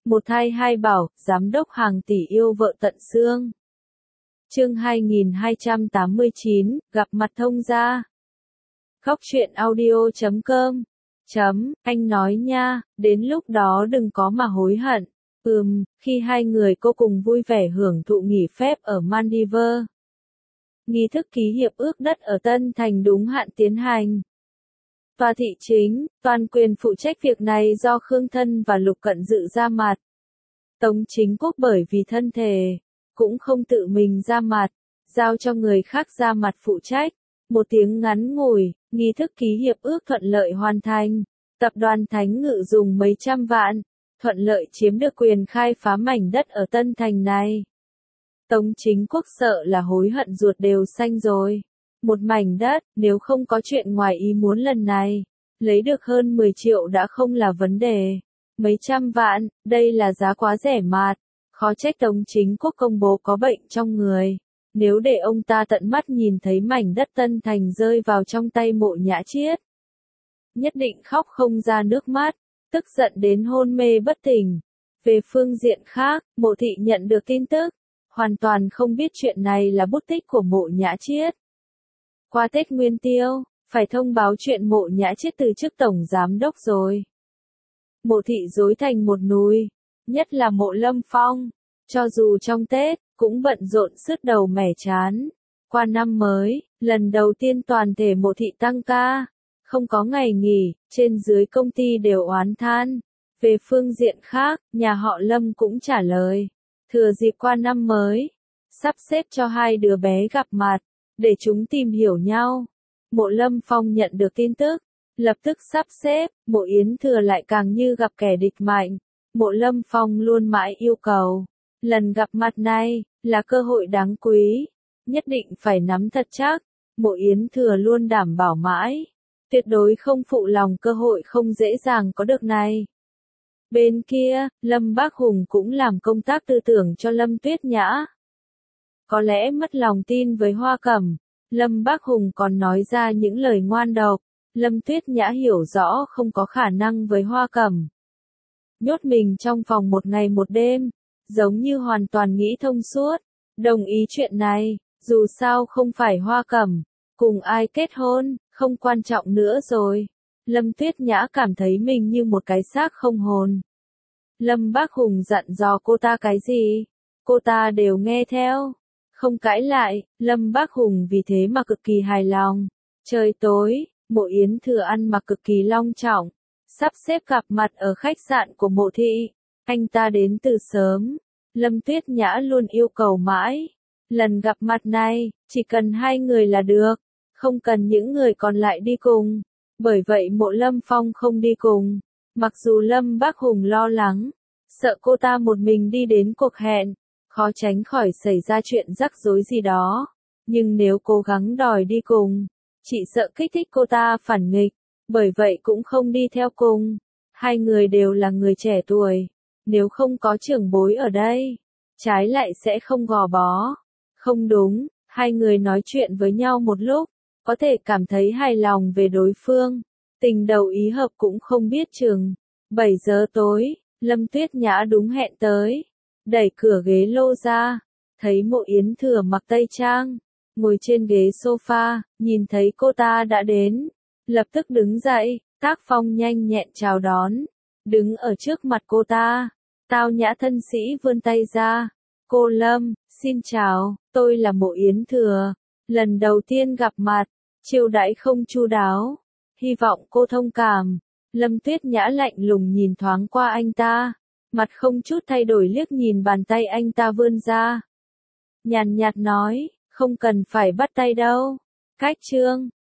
Một thai hai bảo, giám đốc hàng tỷ yêu vợ tận xương. Chương 2289, gặp mặt thông gia. Góc truyện audio.com. Anh nói nha, đến lúc đó đừng có mà hối hận. Khi hai người cô cùng vui vẻ hưởng thụ nghỉ phép ở Maldives. Nghi thức ký hiệp ước đất ở Tân Thành đúng hạn tiến hành. Tòa thị chính, toàn quyền phụ trách việc này do Khương Thân và Lục Cận Dự ra mặt. Tống Chính Quốc bởi vì thân thể, cũng không tự mình ra mặt, giao cho người khác ra mặt phụ trách. Một tiếng ngắn ngủi, nghi thức ký hiệp ước thuận lợi hoàn thành. Tập đoàn Thánh Ngự dùng mấy trăm vạn, thuận lợi chiếm được quyền khai phá mảnh đất ở Tân Thành này. Tống Chính Quốc sợ là hối hận ruột đều xanh rồi. Một mảnh đất, nếu không có chuyện ngoài ý muốn lần này, lấy được hơn 10 triệu đã không là vấn đề. Mấy trăm vạn, đây là giá quá rẻ mạt. Khó trách Tống Chính Quốc công bố có bệnh trong người. Nếu để ông ta tận mắt nhìn thấy mảnh đất Tân Thành rơi vào trong tay Mộ Nhã Chiết, nhất định khóc không ra nước mắt, tức giận đến hôn mê bất tỉnh. Về phương diện khác, Mộ Thị nhận được tin tức, hoàn toàn không biết chuyện này là bút tích của Mộ Nhã Chiết. Qua Tết Nguyên Tiêu, phải thông báo chuyện Mộ Nhã Chiết từ chức tổng giám đốc rồi. Mộ Thị rối thành một núi, nhất là Mộ Lâm Phong, cho dù trong Tết, cũng bận rộn sứt đầu mẻ chán. Qua năm mới, lần đầu tiên toàn thể Mộ Thị tăng ca, không có ngày nghỉ, trên dưới công ty đều oán than. Về phương diện khác, nhà họ Lâm cũng trả lời, thừa dịp qua năm mới, sắp xếp cho hai đứa bé gặp mặt, để chúng tìm hiểu nhau. Mộ Lâm Phong nhận được tin tức, lập tức sắp xếp. Mộ Yến Thừa lại càng như gặp kẻ địch mạnh. Mộ Lâm Phong luôn mãi yêu cầu, lần gặp mặt này, là cơ hội đáng quý, nhất định phải nắm thật chắc. Mộ Yến Thừa luôn đảm bảo mãi, tuyệt đối không phụ lòng cơ hội không dễ dàng có được này. Bên kia, Lâm Bác Hùng cũng làm công tác tư tưởng cho Lâm Tuyết Nhã. Có lẽ mất lòng tin với Hoa Cẩm, Lâm Bác Hùng còn nói ra những lời ngoan độc. Lâm Tuyết Nhã hiểu rõ không có khả năng với Hoa Cẩm. Nhốt mình trong phòng một ngày một đêm, giống như hoàn toàn nghĩ thông suốt, đồng ý chuyện này, dù sao không phải Hoa Cẩm, cùng ai kết hôn, không quan trọng nữa rồi. Lâm Tuyết Nhã cảm thấy mình như một cái xác không hồn. Lâm Bác Hùng dặn dò cô ta cái gì, cô ta đều nghe theo, không cãi lại. Lâm Bác Hùng vì thế mà cực kỳ hài lòng. Trời tối, Mộ Yến Thừa ăn mặc cực kỳ long trọng, sắp xếp gặp mặt ở khách sạn của Mộ Thị. Anh ta đến từ sớm, Lâm Tuyết Nhã luôn yêu cầu mãi. Lần gặp mặt này, chỉ cần hai người là được, không cần những người còn lại đi cùng. Bởi vậy Mộ Lâm Phong không đi cùng. Mặc dù Lâm Bác Hùng lo lắng, sợ cô ta một mình đi đến cuộc hẹn, khó tránh khỏi xảy ra chuyện rắc rối gì đó. Nhưng nếu cố gắng đòi đi cùng, chỉ sợ kích thích cô ta phản nghịch, bởi vậy cũng không đi theo cùng. Hai người đều là người trẻ tuổi, nếu không có trưởng bối ở đây, trái lại sẽ không gò bó. Không đúng, hai người nói chuyện với nhau một lúc, có thể cảm thấy hài lòng về đối phương, tình đầu ý hợp cũng không biết chừng. 7 giờ tối, Lâm Tuyết Nhã đúng hẹn tới, đẩy cửa ghế lô ra, thấy Mộ Yến Thừa mặc tây trang, ngồi trên ghế sofa, nhìn thấy cô ta đã đến, lập tức đứng dậy, tác phong nhanh nhẹn chào đón, đứng ở trước mặt cô ta, tao nhã thân sĩ vươn tay ra. Cô Lâm, xin chào, tôi là Mộ Yến Thừa, lần đầu tiên gặp mặt, chiêu đãi không chu đáo, hy vọng cô thông cảm. Lâm Tuyết Nhã lạnh lùng nhìn thoáng qua anh ta, mặt không chút thay đổi liếc nhìn bàn tay anh ta vươn ra. Nhàn nhạt nói, không cần phải bắt tay đâu. Cách chương